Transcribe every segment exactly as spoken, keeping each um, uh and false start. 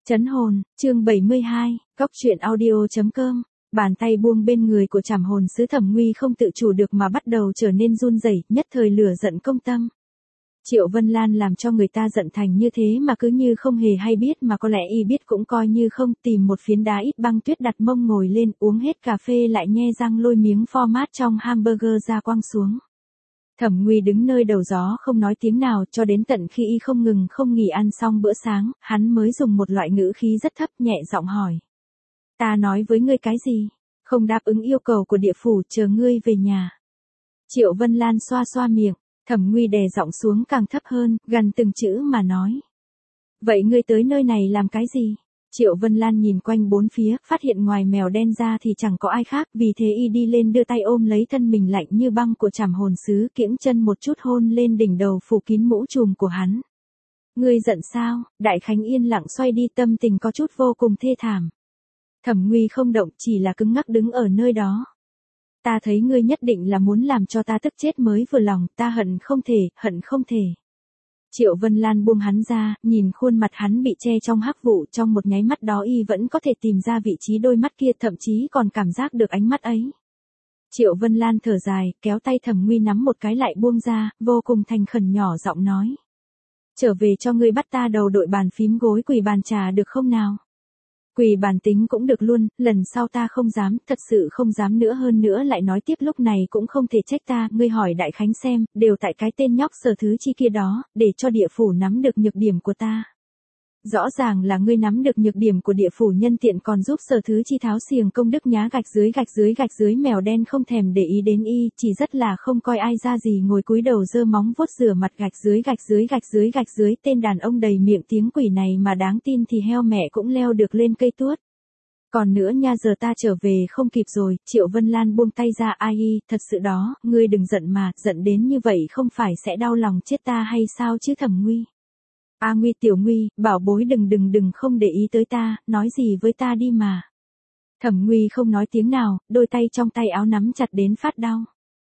Trấn hồn, chương bảy mươi hai, góc truyện audio chấm com. Bàn tay buông bên người của Trảm Hồn Sứ Thẩm Nguy không tự chủ được mà bắt đầu trở nên run rẩy, nhất thời lửa giận công tâm. Triệu Vân Lan làm cho người ta giận thành như thế mà cứ như không hề hay biết, mà có lẽ y biết cũng coi như không, tìm một phiến đá ít băng tuyết đặt mông ngồi lên, uống hết cà phê lại nhe răng lôi miếng format trong hamburger ra quăng xuống. Thẩm Nguy đứng nơi đầu gió không nói tiếng nào cho đến tận khi y không ngừng không nghỉ ăn xong bữa sáng, hắn mới dùng một loại ngữ khí rất thấp nhẹ giọng hỏi. Ta nói với ngươi cái gì? Không đáp ứng yêu cầu của địa phủ, chờ ngươi về nhà. Triệu Vân Lan xoa xoa miệng, Thẩm Nguy đè giọng xuống càng thấp hơn, gần từng chữ mà nói. Vậy ngươi tới nơi này làm cái gì? Triệu Vân Lan nhìn quanh bốn phía, phát hiện ngoài mèo đen ra thì chẳng có ai khác, vì thế y đi lên đưa tay ôm lấy thân mình lạnh như băng của Trảm Hồn Sứ, kiễng chân một chút hôn lên đỉnh đầu phủ kín mũ trùm của hắn. Ngươi giận sao? Đại Khánh yên lặng xoay đi, tâm tình có chút vô cùng thê thảm. Thẩm Nguy không động, chỉ là cứng ngắc đứng ở nơi đó. Ta thấy ngươi nhất định là muốn làm cho ta tức chết mới vừa lòng, ta hận không thể, hận không thể. Triệu Vân Lan buông hắn ra, nhìn khuôn mặt hắn bị che trong hắc vụ, trong một nháy mắt đó y vẫn có thể tìm ra vị trí đôi mắt kia, thậm chí còn cảm giác được ánh mắt ấy. Triệu Vân Lan thở dài, kéo tay Thẩm Nguy nắm một cái lại buông ra, vô cùng thành khẩn nhỏ giọng nói. Trở về cho ngươi bắt ta đầu đội bàn phím gối quỳ bàn trà được không nào? Quỳ bàn tính cũng được luôn, lần sau ta không dám, thật sự không dám nữa. Hơn nữa lại nói tiếp, lúc này cũng không thể trách ta, ngươi hỏi Đại Khánh xem, đều tại cái tên nhóc Sở Thứ Chi kia đó, để cho địa phủ nắm được nhược điểm của ta. Rõ ràng là ngươi nắm được nhược điểm của địa phủ, nhân tiện còn giúp Sở Thứ Chi tháo xiềng công đức nhá gạch dưới gạch dưới gạch dưới. Mèo đen không thèm để ý đến y, chỉ rất là không coi ai ra gì, ngồi cúi đầu giơ móng vuốt rửa mặt gạch dưới gạch dưới gạch dưới gạch dưới. Tên đàn ông đầy miệng tiếng quỷ này mà đáng tin thì heo mẹ cũng leo được lên cây tuốt. Còn nữa nha, giờ ta trở về không kịp rồi. Triệu Vân Lan buông tay ra. Ai y, thật sự đó, ngươi đừng giận mà, giận đến như vậy không phải sẽ đau lòng chết ta hay sao chứ Thẩm Nguy. A Nguy, tiểu Nguy, bảo bối đừng đừng đừng không để ý tới ta, nói gì với ta đi mà. Thẩm Nguy không nói tiếng nào, đôi tay trong tay áo nắm chặt đến phát đau.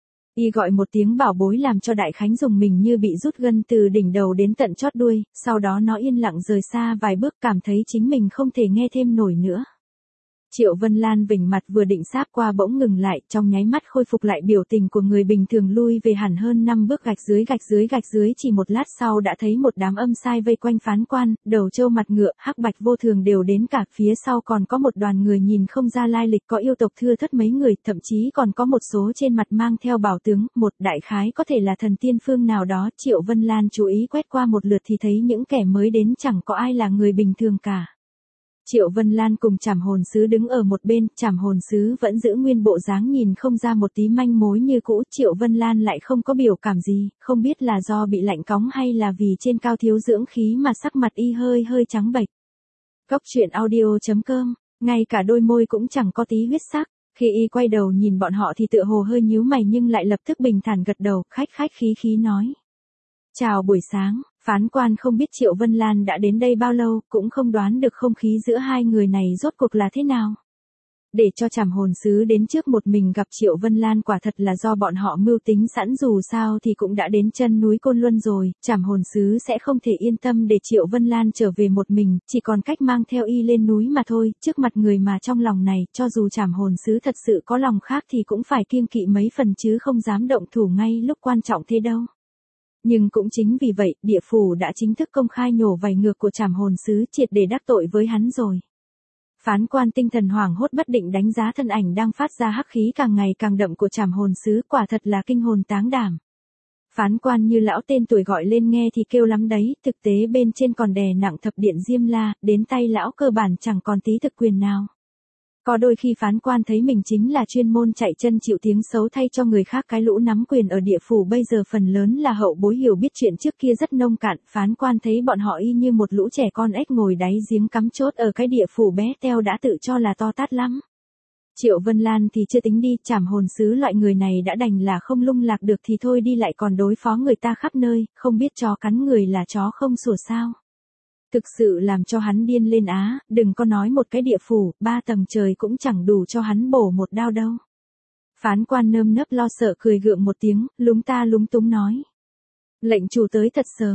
Y gọi một tiếng bảo bối làm cho Đại Khánh dùng mình như bị rút gân từ đỉnh đầu đến tận chót đuôi, sau đó nó yên lặng rời xa vài bước, cảm thấy chính mình không thể nghe thêm nổi nữa. Triệu Vân Lan vểnh mặt vừa định sáp qua bỗng ngừng lại, trong nháy mắt khôi phục lại biểu tình của người bình thường, lui về hẳn hơn năm bước gạch dưới gạch dưới gạch dưới. Chỉ một lát sau đã thấy một đám âm sai vây quanh phán quan, đầu trâu mặt ngựa, hắc bạch vô thường đều đến cả, phía sau còn có một đoàn người nhìn không ra lai lịch, có yêu tộc thưa thớt mấy người, thậm chí còn có một số trên mặt mang theo bảo tướng, một đại khái có thể là thần tiên phương nào đó. Triệu Vân Lan chú ý quét qua một lượt thì thấy những kẻ mới đến chẳng có ai là người bình thường cả. Triệu Vân Lan cùng Trảm Hồn Sứ đứng ở một bên, Trảm Hồn Sứ vẫn giữ nguyên bộ dáng nhìn không ra một tí manh mối như cũ. Triệu Vân Lan lại không có biểu cảm gì, không biết là do bị lạnh cóng hay là vì trên cao thiếu dưỡng khí mà sắc mặt y hơi hơi trắng bệch. Góc truyện audio chấm com, ngay cả đôi môi cũng chẳng có tí huyết sắc. Khi y quay đầu nhìn bọn họ thì tựa hồ hơi nhíu mày nhưng lại lập tức bình thản gật đầu, khách khách khí khí nói. Chào buổi sáng. Phán quan không biết Triệu Vân Lan đã đến đây bao lâu, cũng không đoán được không khí giữa hai người này rốt cuộc là thế nào. Để cho Trảm Hồn Sứ đến trước một mình gặp Triệu Vân Lan quả thật là do bọn họ mưu tính sẵn, dù sao thì cũng đã đến chân núi Côn Luân rồi, Trảm Hồn Sứ sẽ không thể yên tâm để Triệu Vân Lan trở về một mình, chỉ còn cách mang theo y lên núi mà thôi. Trước mặt người mà trong lòng này, cho dù Trảm Hồn Sứ thật sự có lòng khác thì cũng phải kiêng kỵ mấy phần chứ không dám động thủ ngay lúc quan trọng thế đâu. Nhưng cũng chính vì vậy, địa phủ đã chính thức công khai nhổ vảy ngược của Trảm Hồn Sứ, triệt để đắc tội với hắn rồi. Phán quan tinh thần hoảng hốt bất định đánh giá thân ảnh đang phát ra hắc khí càng ngày càng đậm của Trảm Hồn Sứ, quả thật là kinh hồn táng đảm. Phán quan như lão tên tuổi gọi lên nghe thì kêu lắm đấy, thực tế bên trên còn đè nặng thập điện Diêm La, đến tay lão cơ bản chẳng còn tí thực quyền nào. Có đôi khi phán quan thấy mình chính là chuyên môn chạy chân chịu tiếng xấu thay cho người khác. Cái lũ nắm quyền ở địa phủ bây giờ phần lớn là hậu bối hiểu biết chuyện trước kia rất nông cạn, phán quan thấy bọn họ y như một lũ trẻ con ếch ngồi đáy giếng cắm chốt ở cái địa phủ bé teo đã tự cho là to tát lắm. Triệu Vân Lan thì chưa tính đi, Trảm Hồn Sứ loại người này đã đành là không lung lạc được thì thôi đi lại còn đối phó người ta khắp nơi, không biết chó cắn người là chó không sủa sao. Thực sự làm cho hắn điên lên á, đừng có nói một cái địa phủ, ba tầng trời cũng chẳng đủ cho hắn bổ một đao đâu. Phán quan nơm nớp lo sợ cười gượng một tiếng, lúng ta lúng túng nói. Lệnh chủ tới thật sớm,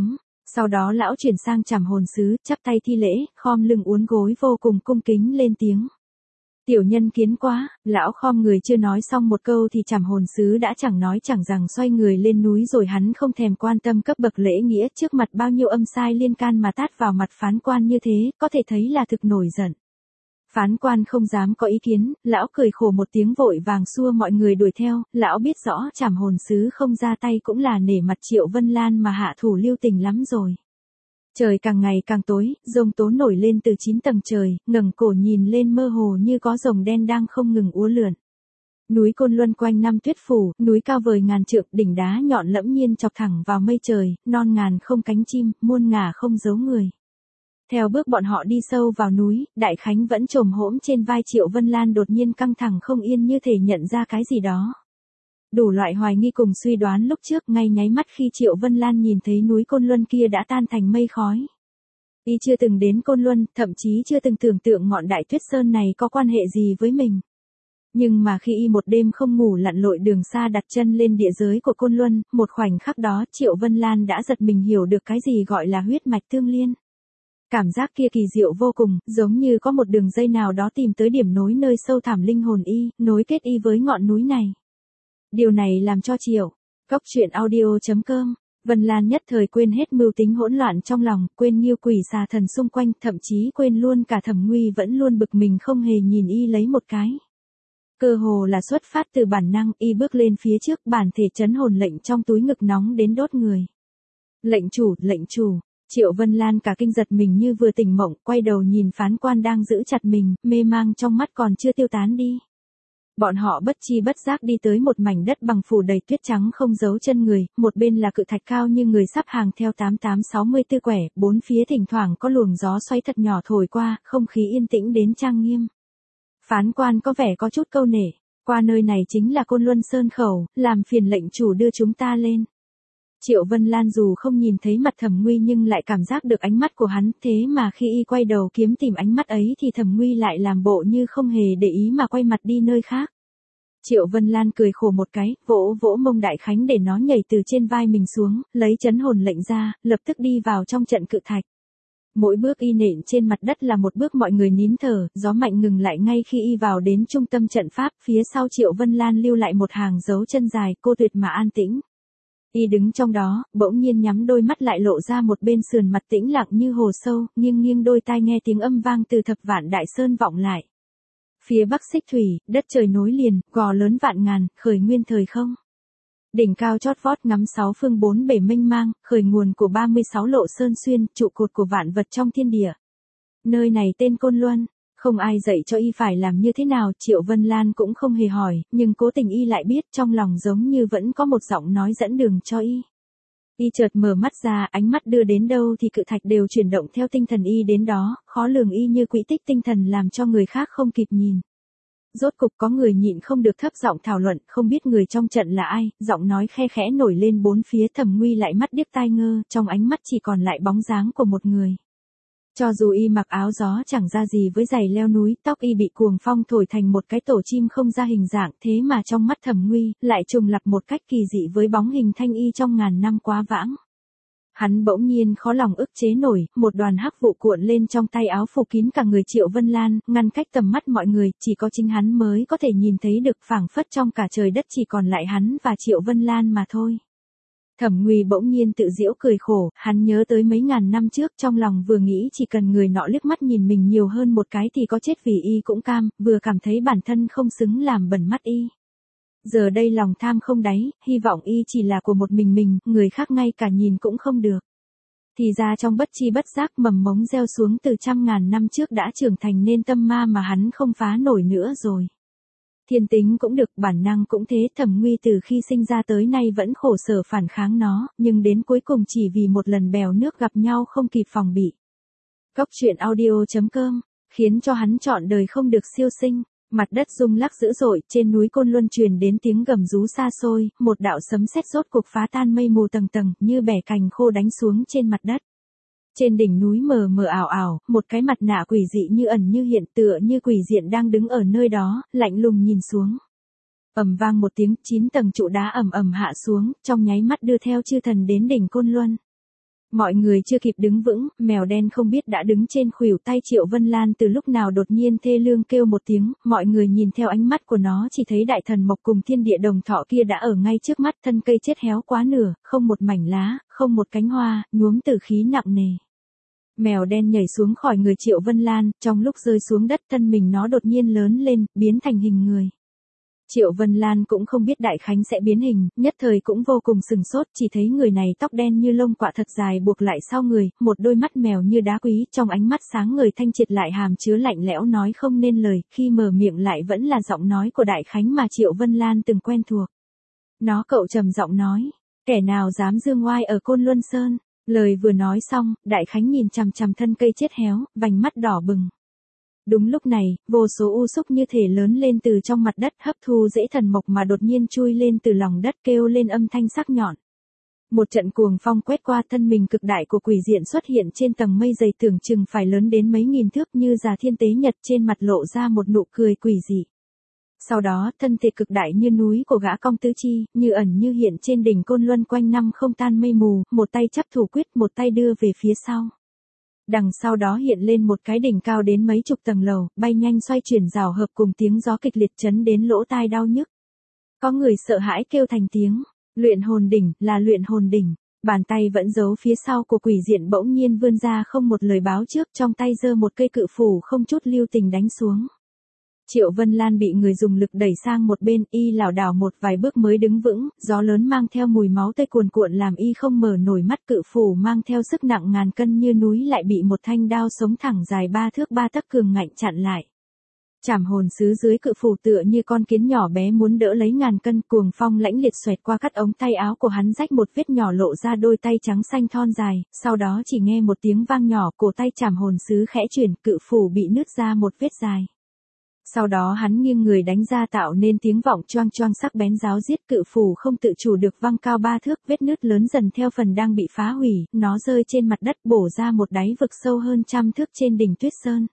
Sau đó lão chuyển sang Trảm Hồn Sứ, chắp tay thi lễ, khom lưng uốn gối vô cùng cung kính lên tiếng. Tiểu nhân kiến quá, lão khom người chưa nói xong một câu thì Trảm Hồn Sứ đã chẳng nói chẳng rằng xoay người lên núi rồi. Hắn không thèm quan tâm cấp bậc lễ nghĩa, trước mặt bao nhiêu âm sai liên can mà tát vào mặt phán quan như thế, có thể thấy là thực nổi giận. Phán quan không dám có ý kiến, lão cười khổ một tiếng vội vàng xua mọi người đuổi theo. Lão biết rõ Trảm Hồn Sứ không ra tay cũng là nể mặt Triệu Vân Lan mà hạ thủ lưu tình lắm rồi. Trời càng ngày càng tối, rông tố nổi lên từ chín tầng trời, ngẩng cổ nhìn lên mơ hồ như có rồng đen đang không ngừng uốn lượn. Núi Côn Luân quanh năm tuyết phủ, núi cao vời ngàn trượng, đỉnh đá nhọn lẫm nhiên chọc thẳng vào mây trời, non ngàn không cánh chim, muôn ngả không dấu người. Theo bước bọn họ đi sâu vào núi, Đại Khánh vẫn chồm hổm trên vai Triệu Vân Lan đột nhiên căng thẳng không yên như thể nhận ra cái gì đó. Đủ loại hoài nghi cùng suy đoán lúc trước ngay nháy mắt khi Triệu Vân Lan nhìn thấy núi Côn Luân kia đã tan thành mây khói. Y chưa từng đến Côn Luân, thậm chí chưa từng tưởng tượng ngọn Đại Tuyết Sơn này có quan hệ gì với mình. Nhưng mà khi y một đêm không ngủ lặn lội đường xa đặt chân lên địa giới của Côn Luân, một khoảnh khắc đó Triệu Vân Lan đã giật mình hiểu được cái gì gọi là huyết mạch tương liên. Cảm giác kia kỳ diệu vô cùng, giống như có một đường dây nào đó tìm tới điểm nối nơi sâu thẳm linh hồn y, nối kết y với ngọn núi này. Điều này làm cho Triệu, Cốc Truyện Audio chấm com, Vân Lan nhất thời quên hết mưu tính hỗn loạn trong lòng, quên nghiêu quỷ xà thần xung quanh, thậm chí quên luôn cả Thẩm Nguy vẫn luôn bực mình không hề nhìn y lấy một cái. Cơ hồ là xuất phát từ bản năng, y bước lên phía trước, bản thể trấn hồn lệnh trong túi ngực nóng đến đốt người. Lệnh chủ, lệnh chủ. Triệu Vân Lan cả kinh giật mình như vừa tỉnh mộng, quay đầu nhìn phán quan đang giữ chặt mình, mê mang trong mắt còn chưa tiêu tán đi. Bọn họ bất chi bất giác đi tới một mảnh đất bằng phủ đầy tuyết trắng không giấu chân người, một bên là cự thạch cao như người sắp hàng theo tám tám sáu mươi tư quẻ, bốn phía thỉnh thoảng có luồng gió xoáy thật nhỏ thổi qua, không khí yên tĩnh đến trang nghiêm. Phán quan có vẻ có chút câu nể, qua nơi này chính là Côn Luân Sơn Khẩu, làm phiền lệnh chủ đưa chúng ta lên. Triệu Vân Lan dù không nhìn thấy mặt Thẩm Nguy nhưng lại cảm giác được ánh mắt của hắn, thế mà khi y quay đầu kiếm tìm ánh mắt ấy thì Thẩm Nguy lại làm bộ như không hề để ý mà quay mặt đi nơi khác. Triệu Vân Lan cười khổ một cái, vỗ vỗ mông Đại Khánh để nó nhảy từ trên vai mình xuống, lấy trấn hồn lệnh ra, lập tức đi vào trong trận cự thạch. Mỗi bước y nện trên mặt đất là một bước mọi người nín thở, gió mạnh ngừng lại ngay khi y vào đến trung tâm trận pháp, phía sau Triệu Vân Lan lưu lại một hàng dấu chân dài, cô tuyệt mà an tĩnh. Y đứng trong đó, bỗng nhiên nhắm đôi mắt lại lộ ra một bên sườn mặt tĩnh lặng như hồ sâu, nghiêng nghiêng đôi tai nghe tiếng âm vang từ thập vạn đại sơn vọng lại. Phía bắc xích thủy, đất trời nối liền, gò lớn vạn ngàn, khởi nguyên thời không. Đỉnh cao chót vót ngắm sáu phương bốn bể mênh mang, khởi nguồn của ba mươi sáu lộ sơn xuyên, trụ cột của vạn vật trong thiên địa. Nơi này tên Côn Luân. Không ai dạy cho y phải làm như thế nào, Triệu Vân Lan cũng không hề hỏi, nhưng cố tình y lại biết, trong lòng giống như vẫn có một giọng nói dẫn đường cho y. Y chợt mở mắt ra, ánh mắt đưa đến đâu thì cự thạch đều chuyển động theo tinh thần y đến đó, khó lường y như quỹ tích tinh thần làm cho người khác không kịp nhìn. Rốt cục có người nhịn không được thấp giọng thảo luận, không biết người trong trận là ai, giọng nói khe khẽ nổi lên bốn phía. Thẩm Nguy lại mắt điếc tai ngơ, trong ánh mắt chỉ còn lại bóng dáng của một người. Cho dù y mặc áo gió chẳng ra gì với giày leo núi, tóc y bị cuồng phong thổi thành một cái tổ chim không ra hình dạng, thế mà trong mắt Thẩm Nguy, lại trùng lặp một cách kỳ dị với bóng hình thanh y trong ngàn năm quá vãng. Hắn bỗng nhiên khó lòng ức chế nổi, một đoàn hắc vụ cuộn lên trong tay áo phủ kín cả người Triệu Vân Lan, ngăn cách tầm mắt mọi người, chỉ có chính hắn mới có thể nhìn thấy được, phảng phất trong cả trời đất chỉ còn lại hắn và Triệu Vân Lan mà thôi. Thẩm Nguy bỗng nhiên tự giễu cười khổ, hắn nhớ tới mấy ngàn năm trước, trong lòng vừa nghĩ chỉ cần người nọ liếc mắt nhìn mình nhiều hơn một cái thì có chết vì y cũng cam, vừa cảm thấy bản thân không xứng làm bẩn mắt y. Giờ đây lòng tham không đáy, hy vọng y chỉ là của một mình mình, người khác ngay cả nhìn cũng không được. Thì ra trong bất chi bất giác mầm mống gieo xuống từ trăm ngàn năm trước đã trưởng thành nên tâm ma mà hắn không phá nổi nữa rồi. Thiên tính cũng được, bản năng cũng thế, Thẩm Nguy từ khi sinh ra tới nay vẫn khổ sở phản kháng nó, nhưng đến cuối cùng chỉ vì một lần bèo nước gặp nhau không kịp phòng bị. Cốc Truyện Audio chấm com, khiến cho hắn trọn đời không được siêu sinh. Mặt đất rung lắc dữ dội, trên núi Côn Luân truyền đến tiếng gầm rú xa xôi, một đạo sấm sét rốt cuộc phá tan mây mù tầng tầng, như bẻ cành khô đánh xuống trên mặt đất. Trên đỉnh núi mờ mờ ảo ảo, một cái mặt nạ quỷ dị như ẩn như hiện, tựa như quỷ diện đang đứng ở nơi đó, lạnh lùng nhìn xuống. Ầm vang một tiếng, chín tầng trụ đá ầm ầm hạ xuống, trong nháy mắt đưa theo chư thần đến đỉnh Côn Luân. Mọi người chưa kịp đứng vững, mèo đen không biết đã đứng trên khuỷu tay Triệu Vân Lan từ lúc nào đột nhiên thê lương kêu một tiếng, mọi người nhìn theo ánh mắt của nó chỉ thấy đại thần mộc cùng thiên địa đồng thọ kia đã ở ngay trước mắt, thân cây chết héo quá nửa, không một mảnh lá, không một cánh hoa, nhuốm tử khí nặng nề. Mèo đen nhảy xuống khỏi người Triệu Vân Lan, trong lúc rơi xuống đất thân mình nó đột nhiên lớn lên, biến thành hình người. Triệu Vân Lan cũng không biết Đại Khánh sẽ biến hình, nhất thời cũng vô cùng sừng sốt, chỉ thấy người này tóc đen như lông quạ thật dài buộc lại sau người, một đôi mắt mèo như đá quý, trong ánh mắt sáng ngời thanh triệt lại hàm chứa lạnh lẽo nói không nên lời, khi mở miệng lại vẫn là giọng nói của Đại Khánh mà Triệu Vân Lan từng quen thuộc. Nó cậu trầm giọng nói, kẻ nào dám dương oai ở Côn Luân Sơn. Lời vừa nói xong, Đại Khánh nhìn chằm chằm thân cây chết héo, vành mắt đỏ bừng. Đúng lúc này, vô số u xúc như thể lớn lên từ trong mặt đất hấp thu rễ thần mộc mà đột nhiên chui lên từ lòng đất kêu lên âm thanh sắc nhọn. Một trận cuồng phong quét qua thân mình cực đại của quỷ diện xuất hiện trên tầng mây dày tưởng chừng phải lớn đến mấy nghìn thước như già thiên tế nhật trên mặt lộ ra một nụ cười quỷ dị. Sau đó, thân thể cực đại như núi của gã Công Tứ Chi, như ẩn như hiện trên đỉnh Côn Luân quanh năm không tan mây mù, một tay chắp thủ quyết một tay đưa về phía sau. Đằng sau đó hiện lên một cái đỉnh cao đến mấy chục tầng lầu, bay nhanh xoay chuyển rào hợp cùng tiếng gió kịch liệt chấn đến lỗ tai đau nhức. Có người sợ hãi kêu thành tiếng, luyện hồn đỉnh, là luyện hồn đỉnh. Bàn tay vẫn giấu phía sau của quỷ diện bỗng nhiên vươn ra không một lời báo trước, trong tay giơ một cây cự phủ không chút lưu tình đánh xuống. Triệu Vân Lan bị người dùng lực đẩy sang một bên, y lảo đảo một vài bước mới đứng vững, gió lớn mang theo mùi máu tươi cuồn cuộn làm y không mở nổi mắt, cự phủ mang theo sức nặng ngàn cân như núi lại bị một thanh đao sống thẳng dài ba thước ba tấc cường ngạnh chặn lại. Trảm hồn sứ dưới cự phủ tựa như con kiến nhỏ bé muốn đỡ lấy ngàn cân, cuồng phong lãnh liệt xoẹt qua cắt ống tay áo của hắn rách một vết nhỏ lộ ra đôi tay trắng xanh thon dài, sau đó chỉ nghe một tiếng vang nhỏ, cổ tay trảm hồn sứ khẽ chuyển, cự phủ bị nứt ra một vết dài. Sau đó hắn nghiêng người đánh ra tạo nên tiếng vọng choang choang sắc bén ráo giết, cự phủ không tự chủ được văng cao ba thước, vết nứt lớn dần theo phần đang bị phá hủy, nó rơi trên mặt đất bổ ra một đáy vực sâu hơn trăm thước trên đỉnh Tuyết Sơn.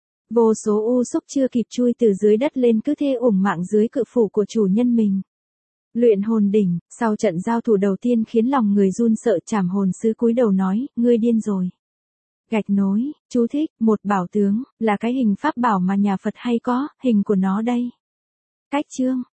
Vô số u xúc chưa kịp chui từ dưới đất lên cứ thế ủng mạng dưới cự phủ của chủ nhân mình. Luyện hồn đỉnh, sau trận giao thủ đầu tiên khiến lòng người run sợ, trảm hồn sứ cúi đầu nói, ngươi điên rồi. Gạch nối, chú thích, một bảo tướng, là cái hình pháp bảo mà nhà Phật hay có, hình của nó đây. Cách chương,